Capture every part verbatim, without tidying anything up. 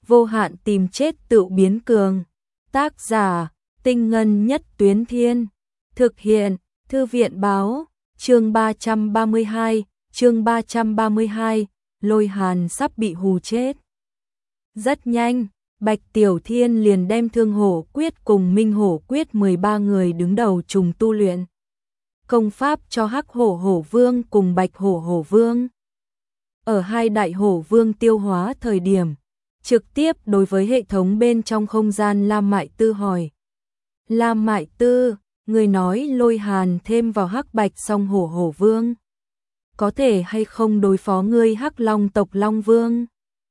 vô hạn tìm chết tự biến cường. Tác giả, Tinh Ngân Nhất Tuyến Thiên. Thực hiện, Thư viện báo, chương ba trăm ba mươi hai, chương ba trăm ba mươi hai, Lôi Hàn sắp bị hù chết. Rất nhanh, Bạch Tiểu Thiên liền đem Thương Hổ Quyết cùng Minh Hổ Quyết mười ba người đứng đầu trùng tu luyện công pháp cho Hắc Hổ Hổ Vương cùng Bạch Hổ Hổ Vương. Ở hai đại hổ vương tiêu hóa thời điểm, trực tiếp đối với hệ thống bên trong không gian Lam Mại Tư hỏi. Lam Mại Tư, người nói Lôi Hàn thêm vào Hắc Bạch song hổ hổ vương, có thể hay không đối phó ngươi Hắc Long tộc Long Vương?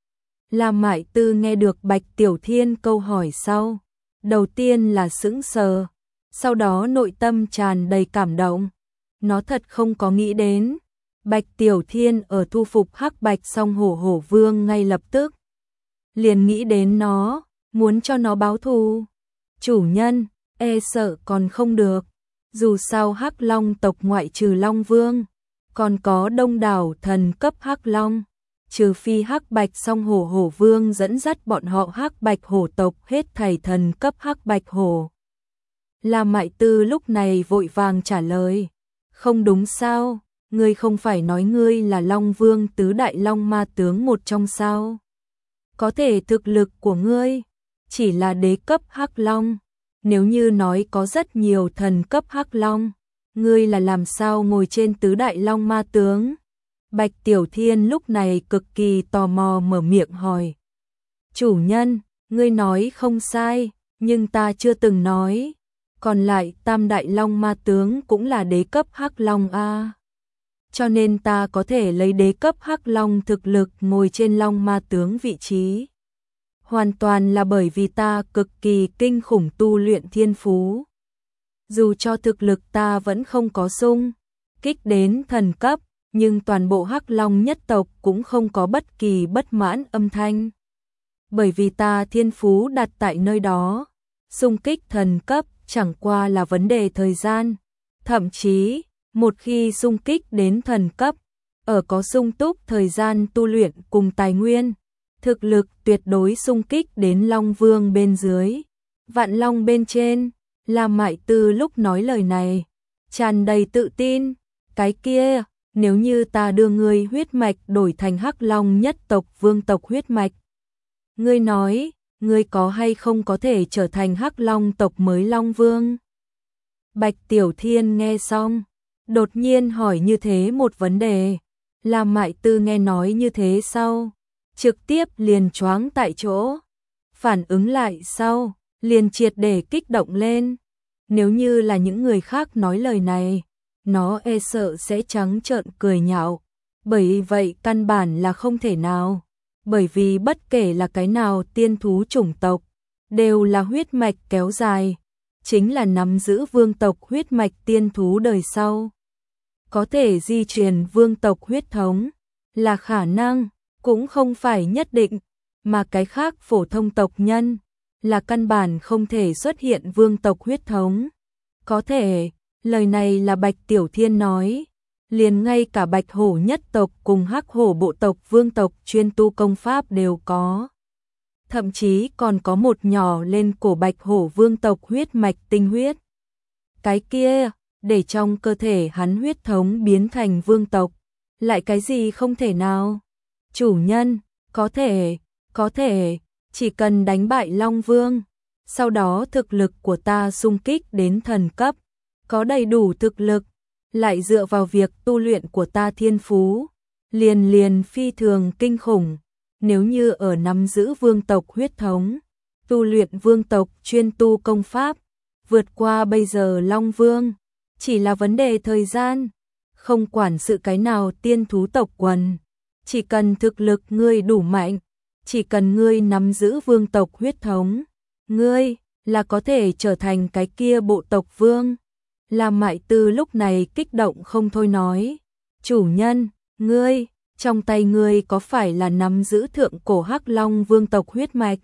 Lam Mại Tư nghe được Bạch Tiểu Thiên câu hỏi sau, đầu tiên là sững sờ, sau đó nội tâm tràn đầy cảm động. Nó thật không có nghĩ đến, Bạch Tiểu Thiên ở thu phục Hắc Bạch song hổ hổ vương ngay lập tức liền nghĩ đến nó, muốn cho nó báo thù. Chủ nhân, e sợ còn không được, dù sao Hắc Long tộc ngoại trừ Long Vương, còn có đông đảo thần cấp Hắc Long, trừ phi Hắc Bạch song hổ hổ vương dẫn dắt bọn họ Hắc Bạch hổ tộc hết thảy thần cấp Hắc Bạch hổ. Lam Mại Tư lúc này vội vàng trả lời, không đúng sao, ngươi không phải nói ngươi là Long Vương tứ đại Long ma tướng một trong sao? Có thể thực lực của ngươi chỉ là đế cấp Hắc Long, nếu như nói có rất nhiều thần cấp Hắc Long, ngươi là làm sao ngồi trên tứ đại Long ma tướng? Bạch Tiểu Thiên lúc này cực kỳ tò mò mở miệng hỏi. Chủ nhân, ngươi nói không sai, nhưng ta chưa từng nói. Còn lại tam đại Long ma tướng cũng là đế cấp Hắc Long a. Cho nên ta có thể lấy đế cấp Hắc Long thực lực ngồi trên Long ma tướng vị trí. Hoàn toàn là bởi vì ta cực kỳ kinh khủng tu luyện thiên phú. Dù cho thực lực ta vẫn không có sung kích đến thần cấp, nhưng toàn bộ Hắc Long nhất tộc cũng không có bất kỳ bất mãn âm thanh. Bởi vì ta thiên phú đặt tại nơi đó, xung kích thần cấp chẳng qua là vấn đề thời gian. Thậm chí, một khi xung kích đến thần cấp, ở có sung túc thời gian tu luyện cùng tài nguyên, thực lực tuyệt đối xung kích đến Long Vương bên dưới, Vạn Long bên trên. Lam Mại Tư lúc nói lời này, tràn đầy tự tin. Cái kia, nếu như ta đưa ngươi huyết mạch đổi thành Hắc Long nhất tộc vương tộc huyết mạch, ngươi nói, ngươi có hay không có thể trở thành Hắc Long tộc mới Long Vương? Bạch Tiểu Thiên nghe xong, đột nhiên hỏi như thế một vấn đề. Lam Mại Tư nghe nói như thế sau, trực tiếp liền choáng tại chỗ. Phản ứng lại sau, liền triệt để kích động lên. Nếu như là những người khác nói lời này, nó e sợ sẽ trắng trợn cười nhạo. Bởi vậy căn bản là không thể nào. Bởi vì bất kể là cái nào tiên thú chủng tộc, đều là huyết mạch kéo dài, chính là nắm giữ vương tộc huyết mạch tiên thú đời sau. Có thể di truyền vương tộc huyết thống, là khả năng, cũng không phải nhất định, mà cái khác phổ thông tộc nhân, là căn bản không thể xuất hiện vương tộc huyết thống. Có thể, lời này là Bạch Tiểu Thiên nói. Liền ngay cả Bạch Hổ nhất tộc cùng Hắc Hổ bộ tộc vương tộc chuyên tu công pháp đều có. Thậm chí còn có một nhỏ lên cổ Bạch Hổ vương tộc huyết mạch tinh huyết. Cái kia, để trong cơ thể hắn huyết thống biến thành vương tộc, lại cái gì không thể nào? Chủ nhân, có thể, có thể, chỉ cần đánh bại Long Vương, sau đó thực lực của ta xung kích đến thần cấp, có đầy đủ thực lực, lại dựa vào việc tu luyện của ta thiên phú, liền liền phi thường kinh khủng. Nếu như ở nắm giữ vương tộc huyết thống, tu luyện vương tộc chuyên tu công pháp, vượt qua bây giờ Long Vương, chỉ là vấn đề thời gian. Không quản sự cái nào tiên thú tộc quần, chỉ cần thực lực ngươi đủ mạnh, chỉ cần ngươi nắm giữ vương tộc huyết thống, ngươi là có thể trở thành cái kia bộ tộc vương. Lam Mại Tư lúc này kích động không thôi nói, chủ nhân, ngươi, trong tay ngươi có phải là nắm giữ thượng cổ Hắc Long vương tộc huyết mạch?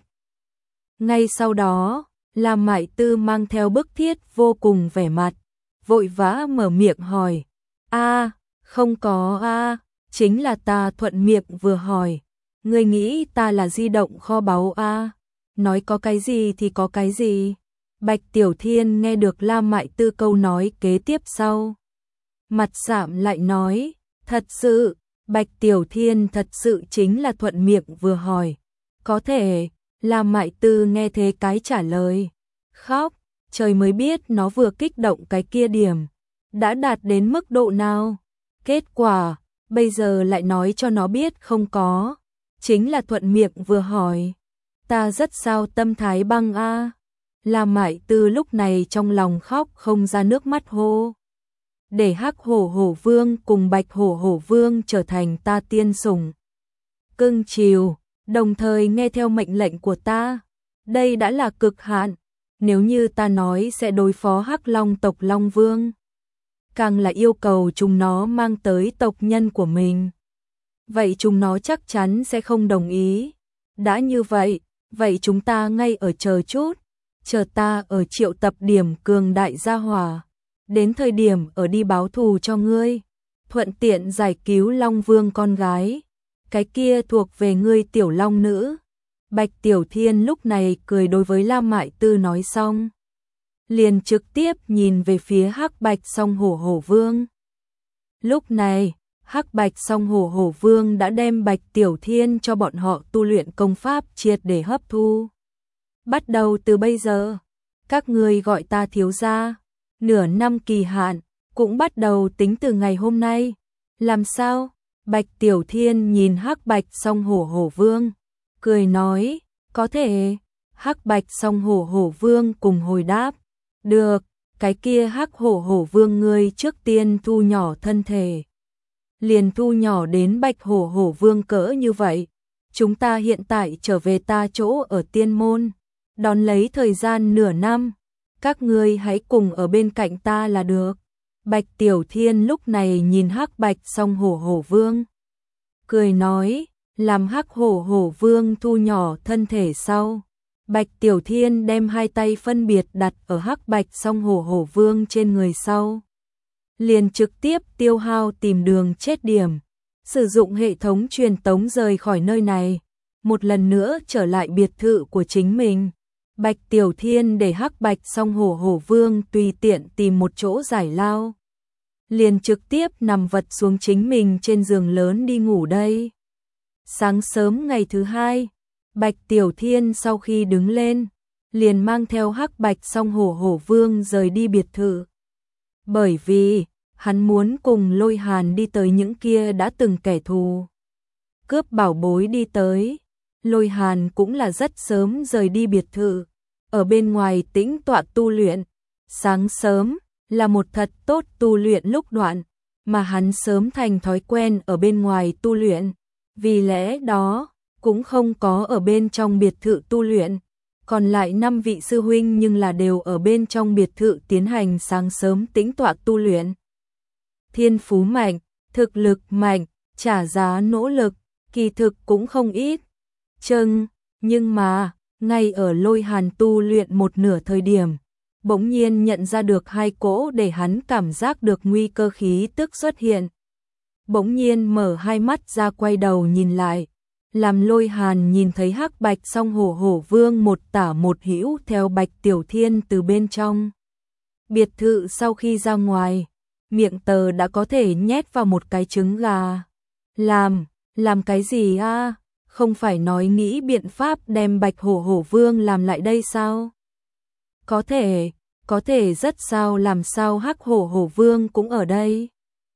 Ngay sau đó, Lam Mại Tư mang theo bức thiết vô cùng vẻ mặt, vội vã mở miệng hỏi, a, không có a, chính là ta thuận miệng vừa hỏi, Ngươi nghĩ ta là di động kho báu a? Nói có cái gì thì có cái gì. Bạch Tiểu Thiên nghe được La Mại Tư câu nói kế tiếp sau. Mặt sạm lại nói, thật sự, Bạch Tiểu Thiên thật sự chính là thuận miệng vừa hỏi. Có thể, La Mại Tư nghe thế cái trả lời. Khóc, trời mới biết nó vừa kích động cái kia điểm. Đã đạt đến mức độ nào? Kết quả, bây giờ lại nói cho nó biết không có. Chính là thuận miệng vừa hỏi. Ta rất sao tâm thái băng a. La Mại Tư lúc này trong lòng khóc không ra nước mắt hô. Để Hắc Hổ Hổ Vương cùng Bạch Hổ Hổ Vương trở thành ta tiên sủng. Cưng chiều, đồng thời nghe theo mệnh lệnh của ta. Đây đã là cực hạn. Nếu như ta nói sẽ đối phó Hắc Long tộc Long Vương, càng là yêu cầu chúng nó mang tới tộc nhân của mình. Vậy chúng nó chắc chắn sẽ không đồng ý. Đã như vậy, vậy chúng ta ngay ở chờ chút. Chờ ta ở triệu tập điểm cường đại gia hỏa. Đến thời điểm ở đi báo thù cho ngươi. Thuận tiện giải cứu Long Vương con gái. Cái kia thuộc về ngươi tiểu long nữ. Bạch Tiểu Thiên lúc này cười đối với La Mại Tư nói xong. Liền trực tiếp nhìn về phía Hắc Bạch Song Hổ Hổ Vương. Lúc này, Hắc Bạch Song Hổ Hổ Vương đã đem Bạch Tiểu Thiên cho bọn họ tu luyện công pháp triệt để hấp thu. Bắt đầu từ bây giờ, các ngươi gọi ta thiếu gia, nửa năm kỳ hạn, cũng bắt đầu tính từ ngày hôm nay. Làm sao? Bạch Tiểu Thiên nhìn Hắc Bạch Song Hổ Hổ Vương, cười nói, có thể. Hắc Bạch Song Hổ Hổ Vương cùng hồi đáp, được, cái kia Hắc Hổ Hổ Vương ngươi trước tiên thu nhỏ thân thể. Liền thu nhỏ đến Bạch Hổ Hổ Vương cỡ như vậy. Chúng ta hiện tại trở về ta chỗ ở tiên môn, đón lấy thời gian nửa năm, các ngươi hãy cùng ở bên cạnh ta là được. Bạch Tiểu Thiên lúc này nhìn Hắc Bạch Song Hổ Hổ Vương, cười nói, làm Hắc Hổ Hổ Vương thu nhỏ thân thể sau. Bạch Tiểu Thiên đem hai tay phân biệt đặt ở Hắc Bạch Song Hổ Hổ Vương trên người sau. Liền trực tiếp tiêu hao tìm đường chết điểm. Sử dụng hệ thống truyền tống rời khỏi nơi này. Một lần nữa trở lại biệt thự của chính mình. Bạch Tiểu Thiên để Hắc Bạch Song Hổ Hổ Vương tùy tiện tìm một chỗ giải lao. Liền trực tiếp nằm vật xuống chính mình trên giường lớn đi ngủ đây. Sáng sớm ngày thứ hai, Bạch Tiểu Thiên sau khi đứng lên, liền mang theo Hắc Bạch Song Hổ Hổ Vương rời đi biệt thự. Bởi vì, hắn muốn cùng Lôi Hàn đi tới những kia đã từng kẻ thù. Cướp bảo bối đi tới. Lôi Hàn cũng là rất sớm rời đi biệt thự. Ở bên ngoài tĩnh tọa tu luyện. Sáng sớm là một thật tốt tu luyện lúc đoạn. Mà hắn sớm thành thói quen ở bên ngoài tu luyện. Vì lẽ đó, cũng không có ở bên trong biệt thự tu luyện. Còn lại năm vị sư huynh nhưng là đều ở bên trong biệt thự tiến hành sáng sớm tĩnh tọa tu luyện. Thiên phú mạnh, thực lực mạnh, trả giá nỗ lực, kỳ thực cũng không ít. Chừng, nhưng mà, ngay ở Lôi Hàn tu luyện một nửa thời điểm, bỗng nhiên nhận ra được hai cỗ để hắn cảm giác được nguy cơ khí tức xuất hiện. Bỗng nhiên mở hai mắt ra quay đầu nhìn lại. Làm Lôi Hàn nhìn thấy Hắc Bạch Song Hổ Hổ Vương một tả một hữu theo Bạch Tiểu Thiên từ bên trong biệt thự sau khi ra ngoài, miệng tờ đã có thể nhét vào một cái trứng gà. Làm, làm cái gì a? Không phải nói nghĩ biện pháp đem Bạch Hổ Hổ Vương làm lại đây sao? Có thể, có thể rất sao làm sao Hắc Hổ Hổ Vương cũng ở đây.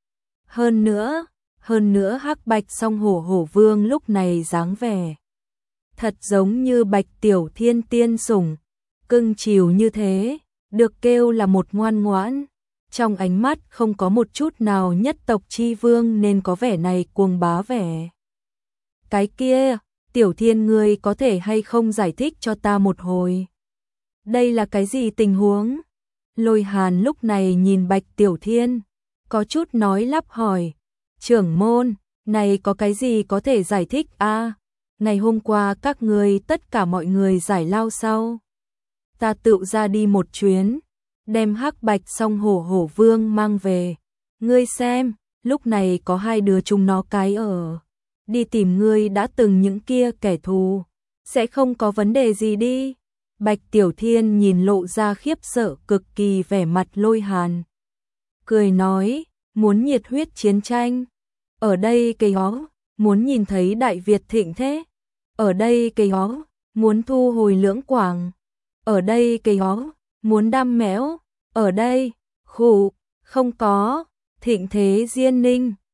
Hơn nữa, hơn nữa Hắc Bạch Song Hổ Hổ Vương lúc này dáng vẻ thật giống như Bạch Tiểu Thiên tiên sủng, cưng chiều như thế, được kêu là một ngoan ngoãn. Trong ánh mắt không có một chút nào nhất tộc chi vương nên có vẻ này cuồng bá vẻ. Cái kia, Tiểu Thiên ngươi có thể hay không giải thích cho ta một hồi? Đây là cái gì tình huống? Lôi Hàn lúc này nhìn Bạch Tiểu Thiên, có chút nói lắp hỏi. Trưởng môn, này có cái gì có thể giải thích a? À, ngày hôm qua các người tất cả mọi người giải lao sau. Ta tự ra đi một chuyến, đem Hắc Bạch Song Hổ Hổ Vương mang về. Ngươi xem, lúc này có hai đứa chúng nó cái ở đi tìm ngươi đã từng những kia kẻ thù, sẽ không có vấn đề gì đi. Bạch Tiểu Thiên nhìn lộ ra khiếp sợ cực kỳ vẻ mặt Lôi Hàn. Cười nói, muốn nhiệt huyết chiến tranh. Ở đây cây hó, muốn nhìn thấy Đại Việt thịnh thế. Ở đây cây hó, muốn thu hồi Lưỡng Quảng. Ở đây cây hó, muốn đam mẽo. Ở đây, khủ, không có, thịnh thế Diên Ninh.